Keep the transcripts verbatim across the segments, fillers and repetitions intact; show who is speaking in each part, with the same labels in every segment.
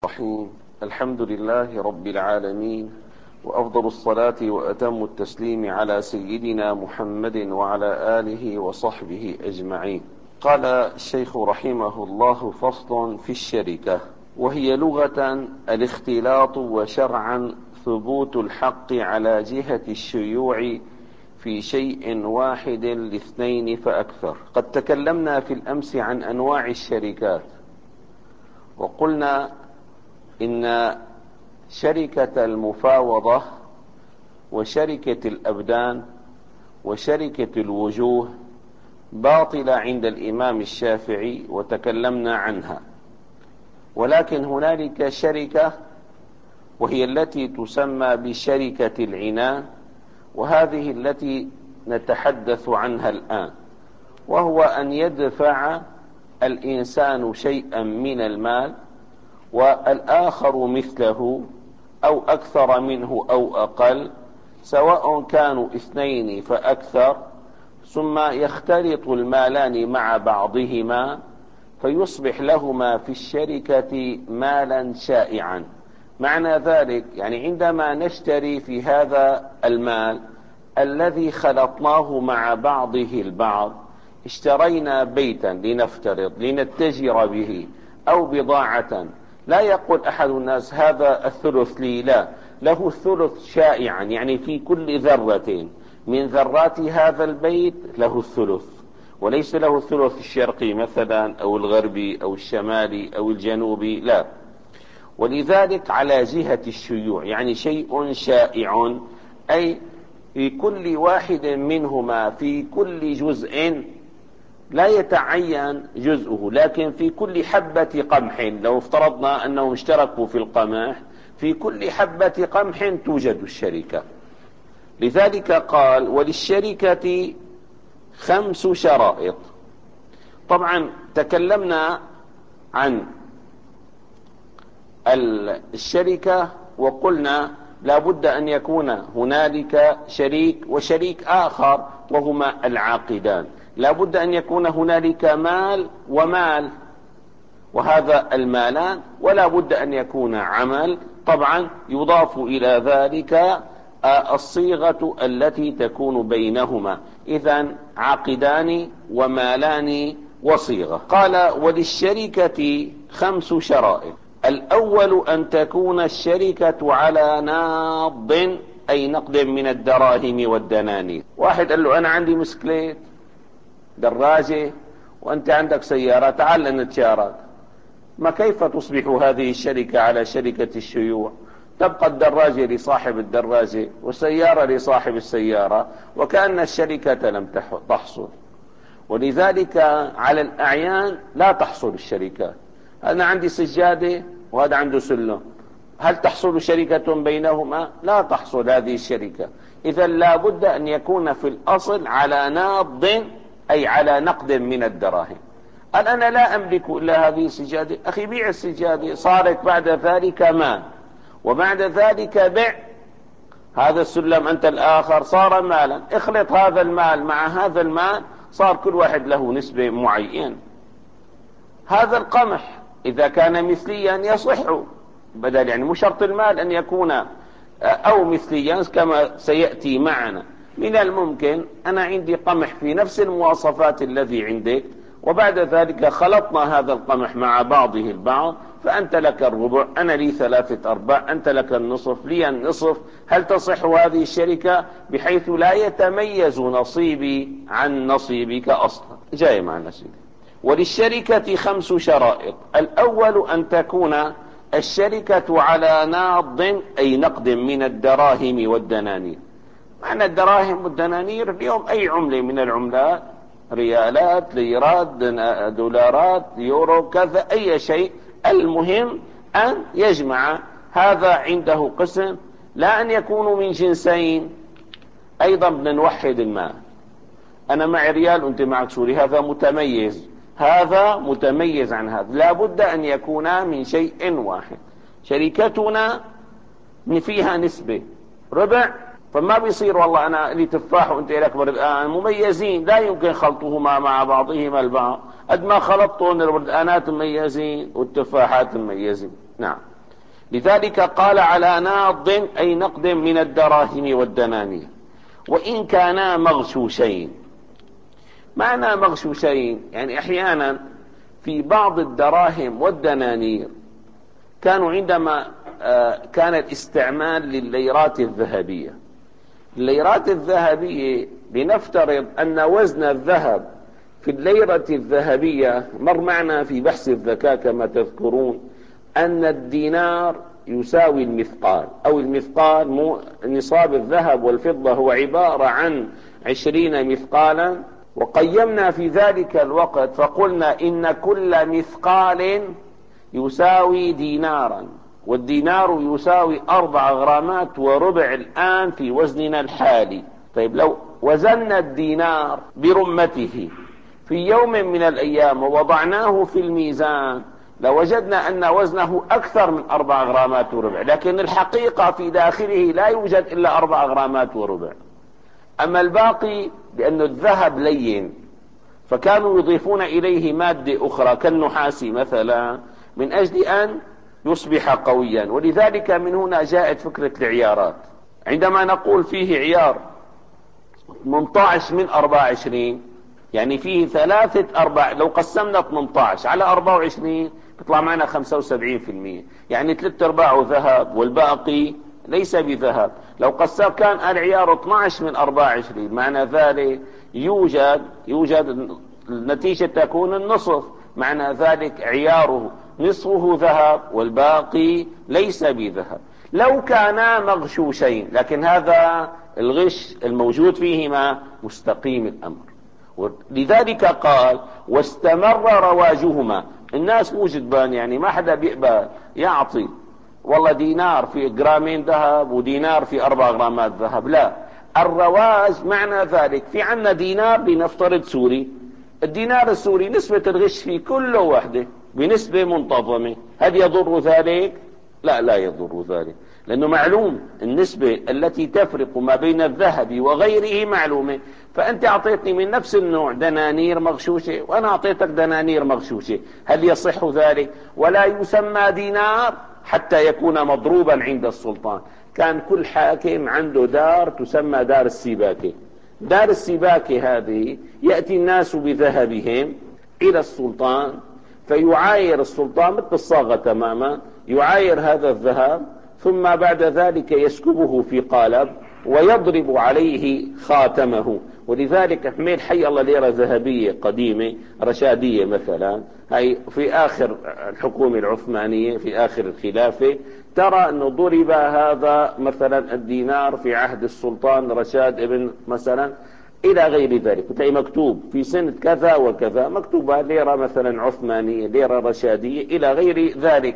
Speaker 1: الرحيم. الحمد لله رب العالمين، وأفضل الصلاة وأتم التسليم على سيدنا محمد وعلى آله وصحبه أجمعين. قال الشيخ رحمه الله: فصل في الشركة، وهي لغة الاختلاط، وشرعا ثبوت الحق على جهة الشيوع في شيء واحد لاثنين فأكثر. قد تكلمنا في الأمس عن أنواع الشركات، وقلنا إن شركة المفاوضة وشركة الأبدان وشركة الوجوه باطلة عند الإمام الشافعي، وتكلمنا عنها. ولكن هنالك شركة وهي التي تسمى بشركة العنان، وهذه التي نتحدث عنها الآن، وهو أن يدفع الإنسان شيئا من المال والآخر مثله أو أكثر منه أو أقل، سواء كانوا اثنين فأكثر، ثم يختلط المالان مع بعضهما فيصبح لهما في الشركة مالا شائعا. معنى ذلك يعني عندما نشتري في هذا المال الذي خلطناه مع بعضه البعض، اشترينا بيتا لنفترض لنتجر به أو بضاعة، لا يقول أحد الناس هذا الثلث لي، لا، له الثلث شائعا، يعني في كل ذرة من ذرات هذا البيت له الثلث، وليس له الثلث الشرقي مثلا أو الغربي أو الشمالي أو الجنوبي، لا. ولذلك على جهة الشيوع يعني شيء شائع، أي في كل واحد منهما في كل جزء لا يتعين جزءه، لكن في كل حبة قمح، لو افترضنا أنهم اشتركوا في القمح، في كل حبة قمح توجد الشركة. لذلك قال: وللشركة خمس شرائط. طبعا تكلمنا عن الشركة وقلنا لا بد أن يكون هنالك شريك وشريك آخر، وهما العاقدان. لا بد أن يكون هنالك مال ومال، وهذا المالان، ولا بد أن يكون عمل. طبعا يضاف إلى ذلك الصيغة التي تكون بينهما، إذن عاقدان ومالان وصيغة. قال: وللشركة خمس شرائط. الأول أن تكون الشركة على ناض، أي نقد من الدراهم والدنانير. واحد قال له: أنا عندي مسكليت دراجة وأنت عندك سيارة، تعال نتشارك. ما كيف تصبح هذه الشركة على شركة الشيوع؟ تبقى الدراجة لصاحب الدراجة والسيارة لصاحب السيارة، وكأن الشركة لم تحصل. ولذلك على الأعيان لا تحصل الشركات. أنا عندي سجادة وهذا عنده سلم، هل تحصل شركة بينهما؟ لا تحصل هذه الشركة. إذا لا بد أن يكون في الأصل على ناض، أي على نقد من الدراهم. قال: أنا لا أملك إلا هذه السجادة. أخي بيع السجادة، صارت بعد ذلك مال، وبعد ذلك بيع هذا السلم أنت الآخر، صار مالا. اخلط هذا المال مع هذا المال، صار كل واحد له نسبة معينة. هذا القمح إذا كان مثليا يصح، بدل يعني مو شرط المال أن يكون أو مثليا كما سيأتي معنا. من الممكن أنا عندي قمح في نفس المواصفات الذي عندك، وبعد ذلك خلطنا هذا القمح مع بعضه البعض، فأنت لك الربع، أنا لي ثلاثة أرباع، أنت لك النصف، لي النصف. هل تصح هذه الشركة بحيث لا يتميز نصيبي عن نصيبك أصلا؟ جاي مع نصيبي. وللشركة خمس شرائط. الأول أن تكون الشركة على ناض، أي نقد من الدراهم والدنانير. معنى الدراهم والدنانير اليوم أي عملة من العملات، ريالات، ليرات، دولارات، يورو، كذا، أي شيء. المهم أن يجمع هذا عنده قسم، لا أن يكونوا من جنسين. أيضا بدنا نوحد المال، أنا معي ريال وأنت معك سوري، هذا متميز، هذا متميز عن هذا. لا بد أن يكونا من شيء واحد. شركتنا فيها نسبة ربع، فما بيصير والله أنا لي تفاح وأنت لك بردقان، مميزين لا يمكن خلطهما مع بعضهما البعض. قد ما خلطتهم البردقانات مميزين والتفاحات مميزين. نعم. لذلك قال على ناض أي نقد من الدراهم والدنانير، وإن كانا مغشوشين. معنى مغشوشين يعني أحيانا في بعض الدراهم والدنانير كانوا عندما كان الاستعمال للليرات الذهبية. الليرات الذهبية لنفترض أن وزن الذهب في الليرة الذهبية، مر معنا في بحث الذكاء كما تذكرون أن الدينار يساوي المثقال، أو المثقال نصاب الذهب والفضة هو عبارة عن عشرين مثقالا، وقيمنا في ذلك الوقت فقلنا إن كل مثقال يساوي دينارا، والدينار يساوي أربع غرامات وربع الآن في وزننا الحالي. طيب لو وزننا الدينار برمته في يوم من الأيام ووضعناه في الميزان لوجدنا أن وزنه أكثر من أربع غرامات وربع، لكن الحقيقة في داخله لا يوجد إلا أربع غرامات وربع. أما الباقي لأن الذهب لين فكانوا يضيفون إليه مادة أخرى كالنحاس مثلا من أجل أن يصبح قويا. ولذلك من هنا جاءت فكرة العيارات. عندما نقول فيه عيار ثمانية عشر من أربعة وعشرين يعني فيه ثلاثة أرباع، لو قسمنا ثمانية عشر على أربعة وعشرين بيطلع معنا خمسة وسبعين بالمئة، يعني ثلاثة أرباعه ذهب والباقي ليس بذهب. لو قسم كان العيار اثني عشر من أربعة وعشرين معنى ذلك يوجد يوجد النتيجة تكون النصف، معنى ذلك عياره نصفه ذهب والباقي ليس بذهب. لو كانا مغشوشين، لكن هذا الغش الموجود فيهما مستقيم الأمر، لذلك قال واستمر رواجهما. الناس مو جدبان، يعني ما حدا بيقبل يعطي والله دينار في جرامين ذهب ودينار في أربع غرامات ذهب، لا. الرواج معنى ذلك في عنا دينار لنفترض سوري، الدينار السوري نسبة الغش فيه كله واحدة بنسبة منتظمة، هل يضر ذلك؟ لا لا يضر ذلك، لأنه معلوم النسبة التي تفرق ما بين الذهب وغيره معلومة. فأنت أعطيتني من نفس النوع دنانير مغشوشة وأنا أعطيتك دنانير مغشوشة، هل يصح ذلك؟ ولا يسمى دينار حتى يكون مضروبا عند السلطان. كان كل حاكم عنده دار تسمى دار السباكة. دار السباكة هذه يأتي الناس بذهبهم إلى السلطان فيعاير السلطان مثل الصاغة تماما، يعاير هذا الذهب ثم بعد ذلك يسكبه في قالب ويضرب عليه خاتمه. ولذلك حميل حي الله ليرة ذهبية قديمة رشادية مثلا، هي في آخر الحكومة العثمانية في آخر الخلافة، ترى أنه ضرب هذا مثلا الدينار في عهد السلطان رشاد ابن مثلا إلى غير ذلك، وتلاقي مكتوب في سنة كذا وكذا مكتوبة ليرة مثلا عثمانية ليرة رشادية إلى غير ذلك.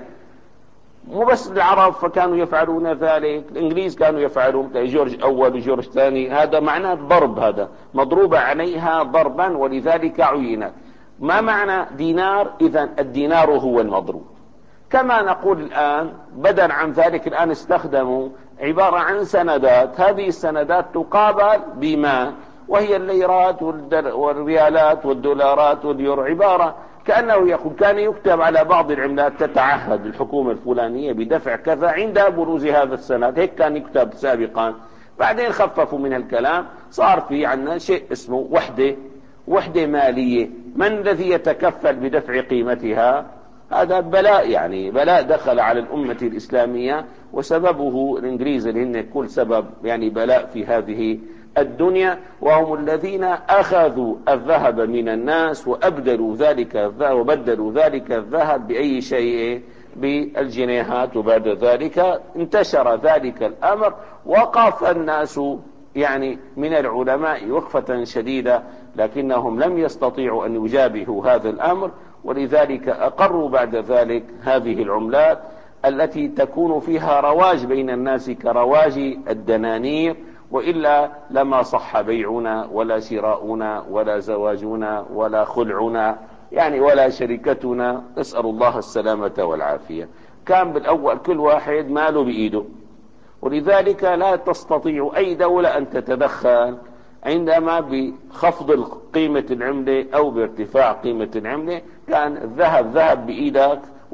Speaker 1: مو بس العرب فكانوا يفعلون ذلك، الإنجليز كانوا يفعلون، جورج أول وجورج ثاني، هذا معناه ضرب، هذا مضروبة عليها ضربا ولذلك عينت. ما معنى دينار؟ إذن الدينار هو المضروب. كما نقول الآن بدل عن ذلك الآن استخدموا عبارة عن سندات، هذه السندات تقابل بما وهي الليرات والريالات والدولارات واليورو، عبارة كأنه يقول كان يكتب على بعض العملات تتعهد الحكومة الفلانية بدفع كذا عند بروز هذا السند، هيك كان يكتب سابقا. بعدين خففوا من الكلام، صار في عنا شيء اسمه وحدة وحدة مالية، من الذي يتكفل بدفع قيمتها؟ هذا بلاء، يعني بلاء دخل على الأمة الإسلامية وسببه الإنجليز اللي هن كل سبب يعني بلاء في هذه الدنيا، وهم الذين أخذوا الذهب من الناس وأبدلوا ذلك الذهب وبدلوا ذلك الذهب بأي شيء؟ بالجنيهات. وبعد ذلك انتشر ذلك الأمر، وقف الناس يعني من العلماء وقفة شديدة، لكنهم لم يستطيعوا أن يجابهوا هذا الأمر، ولذلك أقروا بعد ذلك هذه العملات التي تكون فيها رواج بين الناس كرواج الدنانير، وإلا لما صح بيعنا ولا شراؤنا ولا زواجنا ولا خلعنا يعني ولا شركتنا، نسأل الله السلامة والعافية. كان بالأول كل واحد ماله بإيده، ولذلك لا تستطيع أي دولة أن تتدخل عندما بخفض قيمة العملة أو بارتفاع قيمة العملة. كان الذهب ذهب بإيدك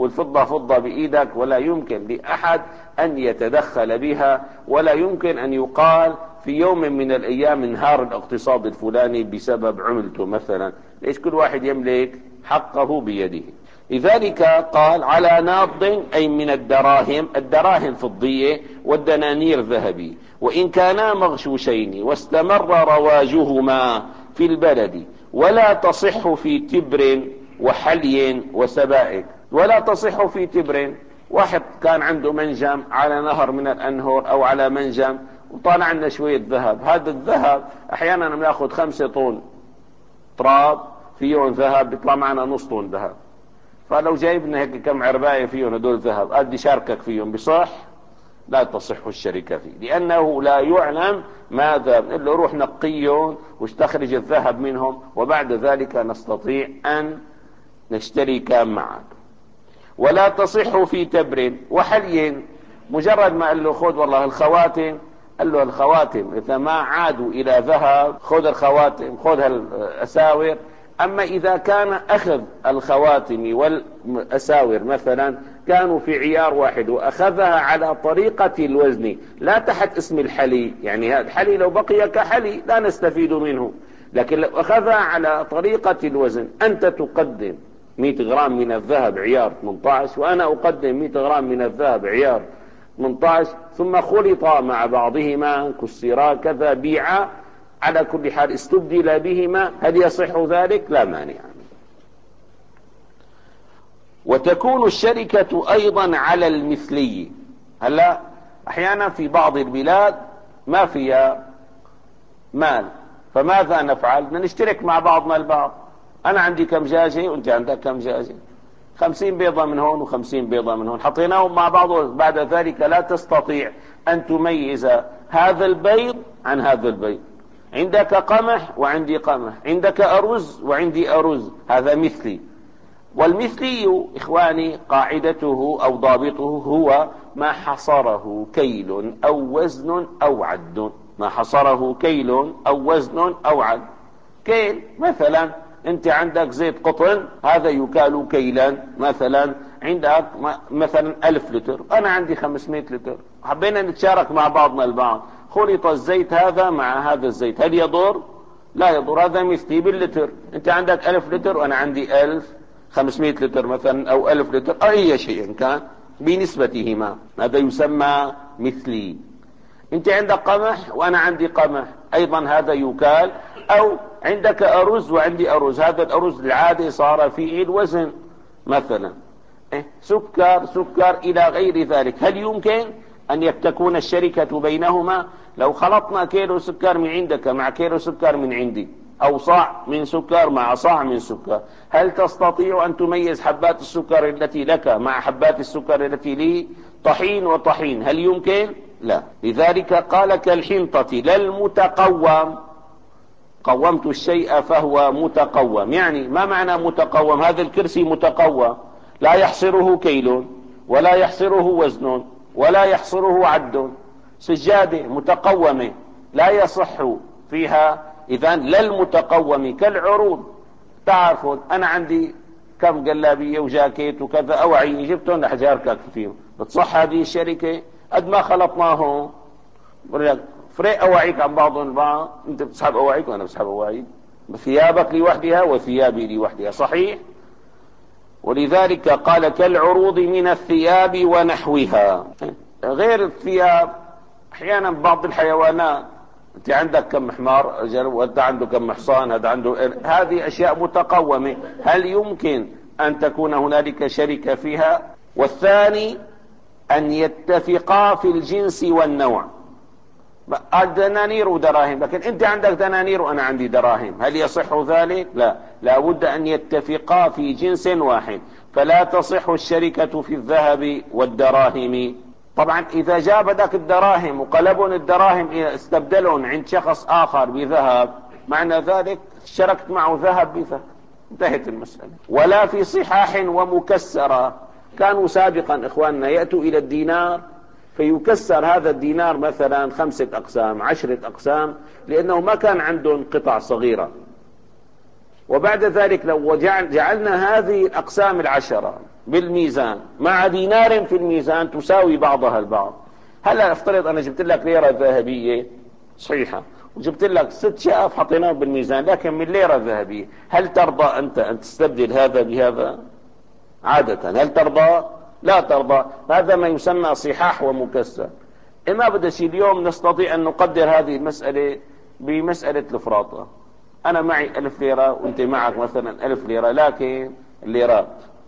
Speaker 1: والفضة فضة بإيدك، ولا يمكن لأحد أن يتدخل بها، ولا يمكن أن يقال في يوم من الأيام انهار الاقتصاد الفلاني بسبب عملته مثلا. ليش؟ كل واحد يملك حقه بيده. لذلك قال على ناض أي من الدراهم، الدراهم فضية والدنانير ذهبي، وإن كانا مغشوشين واستمر رواجهما في البلد، ولا تصح في تبر وحلي وسبائك. ولا تصح في تبر، واحد كان عنده منجم على نهر من الأنهر أو على منجم وطالع عنا شوية ذهب، هذا الذهب أحيانا بناخذ خمسة طن تراب فيهم ذهب بيطلع معنا نص طن ذهب، فلو جايبنا هيك كم عرباية فيهم هدول ذهب قد شاركك فيهم، بصح؟ لا تصح الشركة فيه، لأنه لا يعلم ماذا، بنقول له روح نقيهم واستخرج الذهب منهم وبعد ذلك نستطيع أن نشترك معك. ولا تصح في تبر وحلي، مجرد ما قال له خذ والله الخواتم، قال له الخواتم إذا ما عادوا إلى ذهب خذ الخواتم، خذ الأساور. أما إذا كان أخذ الخواتم والأساور مثلا كانوا في عيار واحد وأخذها على طريقة الوزن لا تحت اسم الحلي، يعني هذا الحلي لو بقي كحلي لا نستفيد منه، لكن لو أخذها على طريقة الوزن، أنت تقدم مئة غرام من الذهب عيار ثمانية عشر وأنا أقدم مئة غرام من الذهب عيار ثمانية عشر، ثم خلطا مع بعضهما كسرا كذا بيعا، على كل حال استبدل بهما، هل يصح ذلك؟ لا مانع. وتكون الشركة أيضا على المثلي. هلا أحيانا في بعض البلاد ما فيها مال، فماذا نفعل؟ نشترك مع بعضنا البعض، أنا عندي كم جاجة وأنت عندك كم جاجة، خمسين بيضة من هون وخمسين بيضة من هون، حطيناهم مع بعض، بعد ذلك لا تستطيع أن تميز هذا البيض عن هذا البيض، عندك قمح وعندي قمح، عندك أرز وعندي أرز، هذا مثلي. والمثلي إخواني قاعدته أو ضابطه هو ما حصره كيل أو وزن أو عد، ما حصره كيل أو وزن أو عد. كيل مثلا انت عندك زيت قطن هذا يكال كيلا، مثلا عندك مثلا ألف لتر انا عندي خمسمائة لتر، حبينا نتشارك مع بعضنا البعض، خلط الزيت هذا مع هذا الزيت، هل يضر؟ لا يضر، هذا مثلي باللتر، انت عندك ألف لتر وانا عندي ألف خمسمائة لتر مثلا او ألف لتر أو اي شيء كان بنسبتهما، هذا يسمى مثلي. انت عندك قمح وانا عندي قمح ايضا هذا يكال، او عندك ارز وعندي ارز، هذا الارز العادي صار فيه الوزن مثلا، إيه؟ سكر سكر الى غير ذلك، هل يمكن ان تكون الشركة بينهما؟ لو خلطنا كيلو سكر من عندك مع كيلو سكر من عندي، او صاع من سكر مع صاع من سكر، هل تستطيع ان تميز حبات السكر التي لك مع حبات السكر التي لي؟ طحين وطحين، هل يمكن؟ لا. لذلك قال كالحنطة لا المتقوم، قومت الشيء فهو متقوم، يعني ما معنى متقوم؟ هذا الكرسي متقوم لا يحصره كيل ولا يحصره وزن ولا يحصره عد، سجادة متقومة لا يصح فيها، إذن لا المتقوم كالعروض. تعرفون أنا عندي كم جلابية وجاكيت وكذا أوعي جبتهم رح جاركك فيهم، بتصح هذه الشركة؟ قد ما خلطناهم فرق أواعيك عن بعضهم البعض، أنت بتسحب أواعيك وأنا بسحب أواعي، ثيابك لوحدها وثيابي لوحدها، صحيح؟ ولذلك قال كالعروض من الثياب ونحوها، غير الثياب أحيانا بعض الحيوانات، أنت عندك كم حمار وأنت عنده كم حصان، هذا عنده، هذه أشياء متقومة، هل يمكن أن تكون هنالك شركة فيها؟ والثاني أن يتفقا في الجنس والنوع، الدنانير ودراهم، لكن أنت عندك دنانير وأنا عندي دراهم، هل يصح ذلك؟ لا، لا بد أن يتفقا في جنس واحد، فلا تصح الشركة في الذهب والدراهم. طبعا إذا جاب ذاك الدراهم وقلبون الدراهم استبدلون عند شخص آخر بذهب، معنى ذلك شركت معه ذهب بذهب، انتهت المسألة. ولا في صحاح ومكسرة، كانوا سابقا إخواننا يأتوا إلى الدينار فيكسر هذا الدينار مثلا خمسة أقسام عشرة أقسام، لأنه ما كان عندهم قطع صغيرة، وبعد ذلك لو جعلنا هذه الأقسام العشرة بالميزان مع دينار في الميزان تساوي بعضها البعض. هلا افترض انا جبت لك ليرة ذهبية صحيحة وجبت لك ست شقف حطيناهم بالميزان لكن من ليرة ذهبية، هل ترضى انت ان تستبدل هذا بهذا؟ عادة هل ترضى؟ لا ترضى. هذا ما يسمى صحاح ومكسر. إما بدأ شيء اليوم نستطيع أن نقدر هذه المسألة بمسألة الفراطة. أنا معي ألف ليرة وأنت معك مثلا ألف ليرة لكن الليرات،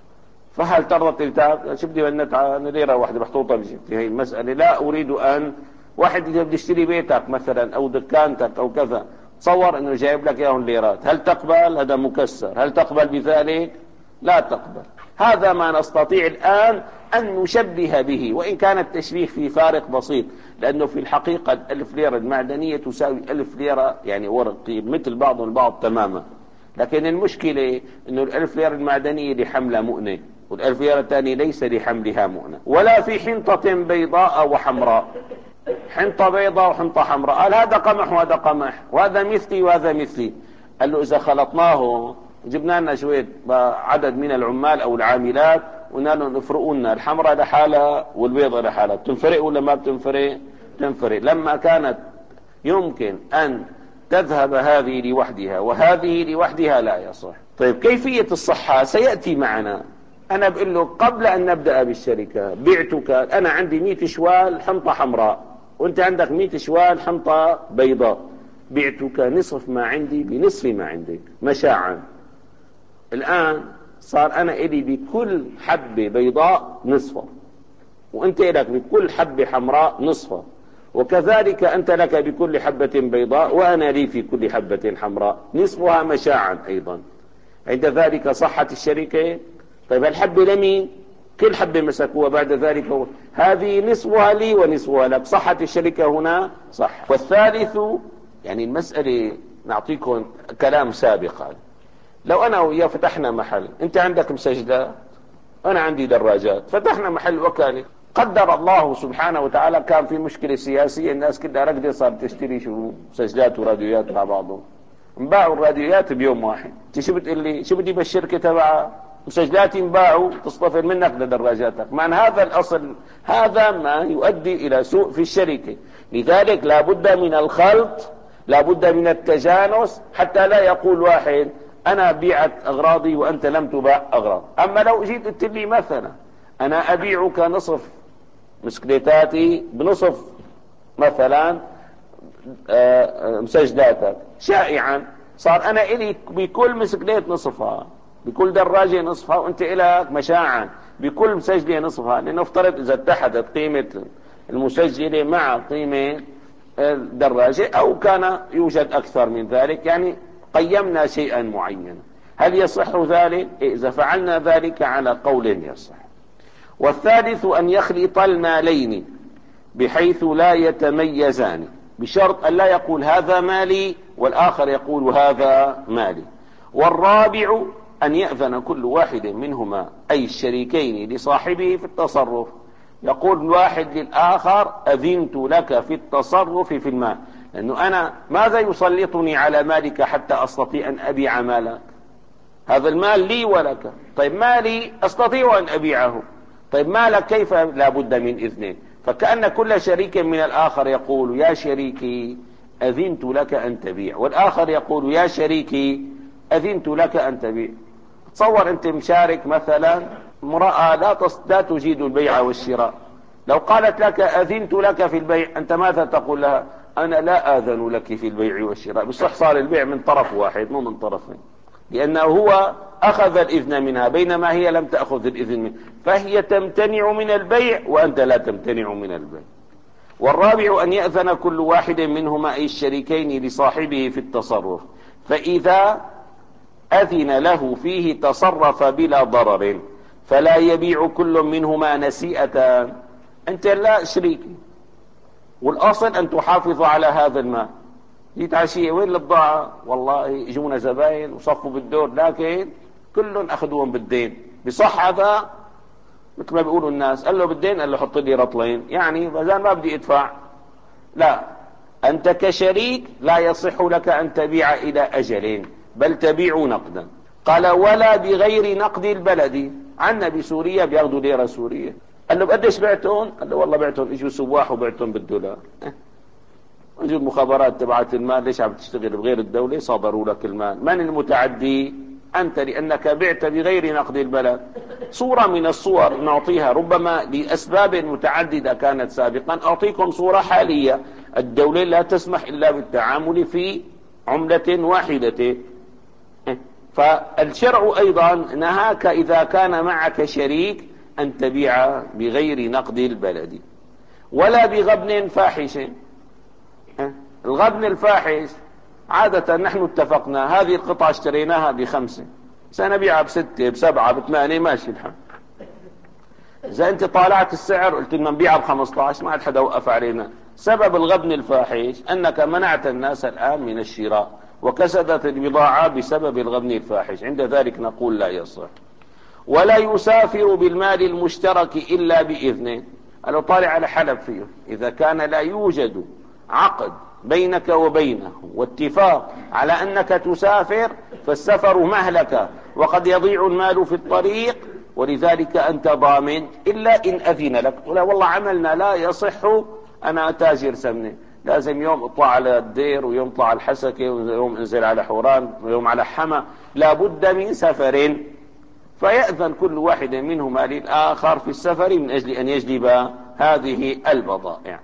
Speaker 1: فهل ترضى تلتعب؟ شو بدي أنا ليرة واحدة محطوطة بجبتي هي المسألة. لا أريد أن واحد اللي بده يشتري بيتك مثلا أو دكانتك أو كذا، تصور أنه جايب لك إياهم ليرات، هل تقبل؟ هذا مكسر. هل تقبل بذلك؟ لا تقبل. هذا ما نستطيع الآن أن نشبه به، وإن كان التشبيه في فارق بسيط، لأنه في الحقيقة الألف ليرة المعدنية تساوي ألف ليرة يعني ورقي مثل بعض البعض تماما. لكن المشكلة أنه الألف ليرة المعدنية لحملها مؤنة، والألف ليرة الثانية ليس لحملها مؤنة. ولا في حنطة بيضاء وحمراء، حنطة بيضاء وحنطة حمراء، قال هذا قمح وهذا قمح وهذا مثلي وهذا مثلي. قال له إذا خلطناه جبنا لنا شوية عدد من العمال أو العاملات وقلنا لهم افرقوا لنا الحمراء لحالها والبيضة لحالها، بتنفرق ولا ما بتنفرق؟ تنفرق. لما كانت يمكن أن تذهب هذه لوحدها وهذه لوحدها لا يصح. طيب كيفية الصحة سيأتي معنا. أنا بقول له قبل أن نبدأ بالشركة بعتك، أنا عندي مئة شوال حنطة حمراء وأنت عندك مئة شوال حنطة بيضاء، بعتك نصف ما عندي بنصف ما عندك مشاعا. الآن صار أنا إلي بكل حبة بيضاء نصفة، وأنت لك بكل حبة حمراء نصفة، وكذلك أنت لك بكل حبة بيضاء وأنا لي في كل حبة حمراء نصفها مشاعا أيضا. عند ذلك صحة الشركة. طيب الحبة لمين؟ كل حبة مسكوها بعد ذلك هو. هذه نصفها لي ونصفها لك، صحة الشركة هنا صح. والثالث يعني المسألة نعطيكم كلام سابقا. لو أنا وياه فتحنا محل، أنت عندك مسجلات أنا عندي دراجات، فتحنا محل وكالة، قدر الله سبحانه وتعالى كان في مشكلة سياسية، الناس كلها رقدة صارت تشتري شو مسجلات وراديوات مع بعضهم، انباعوا الراديوات بيوم واحد. انت شو بتقول لي؟ شو بدي بالشركة تبعها؟ مسجلات انباعوا تصطفر منك لدراجاتك. مع هذا الأصل هذا ما يؤدي إلى سوء في الشركة. لذلك لا بد من الخلط، لا بد من التجانس، حتى لا يقول واحد أنا بيعت أغراضي وأنت لم تباع أغراض. أما لو جيت قلت لي مثلا أنا أبيعك نصف مسكليتاتي بنصف مثلا مسجلاتك شائعا، صار أنا إلي بكل مسكليت نصفها، بكل دراجة نصفها، وأنت إلك مشاعا بكل مسجلة نصفها. لنفترض إذا اتحدت قيمة المسجلة مع قيمة الدراجة أو كان يوجد أكثر من ذلك، يعني قيمنا شيئا معينا. هل يصح ذلك؟ إذا فعلنا ذلك على قول يصح. والثالث أن يخلط المالين بحيث لا يتميزان، بشرط أن لا يقول هذا مالي والآخر يقول هذا مالي. والرابع أن يأذن كل واحد منهما أي الشريكين لصاحبه في التصرف. يقول الواحد للآخر أذنت لك في التصرف في المال، لأنه أنا ماذا يسلطني على مالك حتى أستطيع أن أبيع مالك؟ هذا المال لي ولك. طيب مالي أستطيع أن أبيعه، طيب مالك كيف؟ لا بد من إذنه. فكأن كل شريك من الآخر يقول يا شريكي أذنت لك أن تبيع، والآخر يقول يا شريكي أذنت لك أن تبيع. تصور أنت مشارك مثلا امرأة لا لا تجيد البيع والشراء، لو قالت لك أذنت لك في البيع أنت ماذا تقول لها؟ أنا لا آذن لك في البيع والشراء. بصح صار البيع من طرف واحد مو من طرفين، لأنه هو أخذ الإذن منها بينما هي لم تأخذ الإذن منه، فهي تمتنع من البيع وأنت لا تمتنع من البيع. والرابع أن يأذن كل واحد منهما أي الشريكين لصاحبه في التصرف، فإذا أذن له فيه تصرف بلا ضرر، فلا يبيع كل منهما نسيئة. أنت لا شريكي والأصل أن تحافظ على هذا المال. جيت عشية وين البضاعة؟ والله يجونا زباين وصفوا بالدور لكن كلهم أخذوهم بالدين. بصح هذا مثل ما بيقولوا الناس، قال له بالدين، قال له حط لي رطلين، يعني بزان ما بدي ادفع. لا، أنت كشريك لا يصح لك أن تبيع إلى أجل بل تبيع نقدا. قال ولا بغير نقد البلد. عنا بسوريا بياخذوا ليرة سورية. قال له بقديش بعتهم؟ قال له والله بعتهم اجوا سواح وبعتهم بالدولار. اه. اجوا المخابرات تبعت المال، ليش عم تشتغل بغير الدولة؟ صادروا لك المال. من المتعدي؟ انت، لانك بعت بغير نقد البلد. صورة من الصور نعطيها ربما لاسباب متعددة كانت سابقا. اعطيكم صورة حالية. الدولة لا تسمح الا بالتعامل في عملة واحدة. فالشرع ايضا نهاك اذا كان معك شريك ان تبيع بغير نقد البلد. ولا بغبن فاحش. الغبن الفاحش عادة نحن اتفقنا هذه القطعة اشتريناها بخمسة، سنبيعها بستة بسبعة بثمانية، ماشي الحال. اذا انت طالعت السعر قلت لنا نبيعها بخمسة عشر، ما عاد حدا وقف علينا. سبب الغبن الفاحش انك منعت الناس الان من الشراء وكسدت البضاعة بسبب الغبن الفاحش، عند ذلك نقول لا يصح. ولا يسافر بالمال المشترك إلا بإذنه. قالوا طالع على حلب فيه، إذا كان لا يوجد عقد بينك وبينه واتفاق على أنك تسافر فالسفر مهلكة وقد يضيع المال في الطريق، ولذلك أنت ضامن إلا إن أذن لك. لا والله عملنا لا يصح، أنا تاجر سمنة، لازم يوم اطلع على الدير ويوم اطلع على الحسكة ويوم انزل على حوران ويوم على حما، لابد من سفر. فيأذن كل واحد منهما للآخر في السفر من أجل أن يجلب هذه البضائع.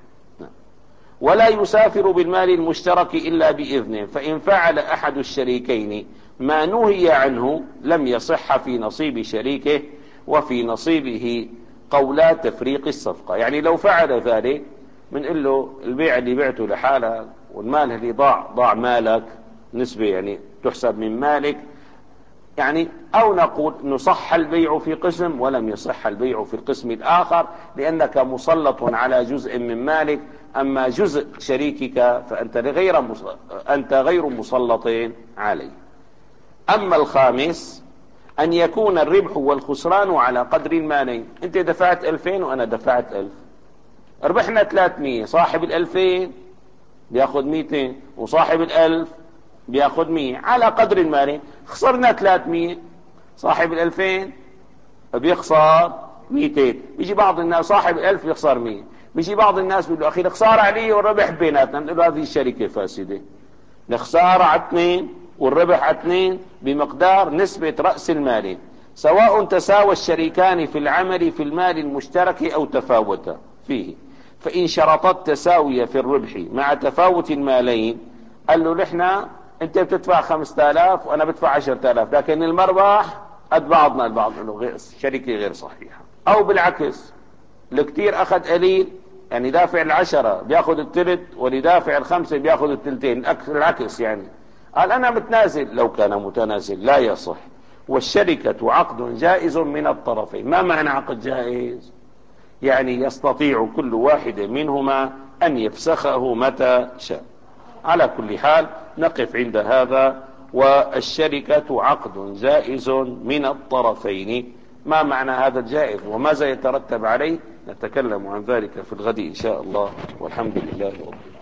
Speaker 1: ولا يسافر بالمال المشترك إلا بإذنه، فإن فعل أحد الشريكين ما نهي عنه لم يصح في نصيب شريكه، وفي نصيبه قولا تفريق الصفقة. يعني لو فعل ذلك بنقول له البيع اللي بعته لحالك والمال اللي ضاع ضاع مالك، نسبة يعني تحسب من مالك، يعني او نقول انه صح البيع في قسم ولم يصح البيع في القسم الاخر، لانك مسلط على جزء من مالك، اما جزء شريكك فانت غير انت غير مسلط عليه. اما الخامس ان يكون الربح والخسران على قدر المالين. انت دفعت الفين وانا دفعت الف، ربحنا ثلاثمية، صاحب الالفين بياخذ ميتين وصاحب الالف بياخذ مية على قدر المالين. خسرنا ثلاثمية، صاحب الالفين بيخسر ميتين. بيجي بعض الناس صاحب الالف بيخسر مية، بيجي بعض الناس بيقول له اخي الخسارة علي والربح بيناتنا، بنقول له هذه الشركة فاسدة. الخسارة على اثنين والربح على اثنين بمقدار نسبة رأس المال، سواء تساوى الشريكان في العمل في المال المشترك او تفاوتا فيه. فإن شرطت التساوية في الربح مع تفاوت المالين، قال له نحن انت بتدفع خمسة آلاف وانا بدفع عشرة آلاف، لكن المربح قد بعضنا البعض، انه غير شركة غير صحيحة. او بالعكس، الكتير اخذ قليل، يعني دافع العشرة بياخذ الثلث ولدافع الخمسة بياخذ الثلثين، العكس يعني. قال انا متنازل. لو كان متنازل لا يصح. والشركة عقد جائز من الطرفين. ما معنى عقد جائز؟ يعني يستطيع كل واحد منهما ان يفسخه متى شاء. على كل حال نقف عند هذا. والشركة عقد جائز من الطرفين. ما معنى هذا الجائز وماذا يترتب عليه؟ نتكلم عن ذلك في الغد إن شاء الله، والحمد لله رب العالمين.